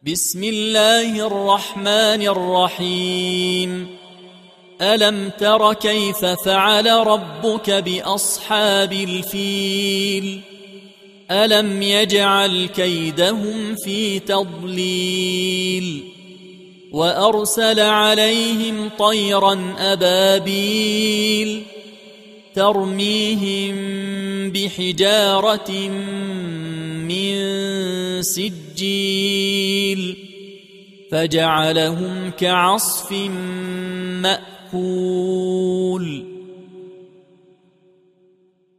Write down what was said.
بسم الله الرحمن الرحيم ألم تر كيف فعل ربك بأصحاب الفيل ألم يجعل كيدهم في تضليل وأرسل عليهم طيرا أبابيل ترميهم بحجارة من سجيل فجعلهم كعصف مأكول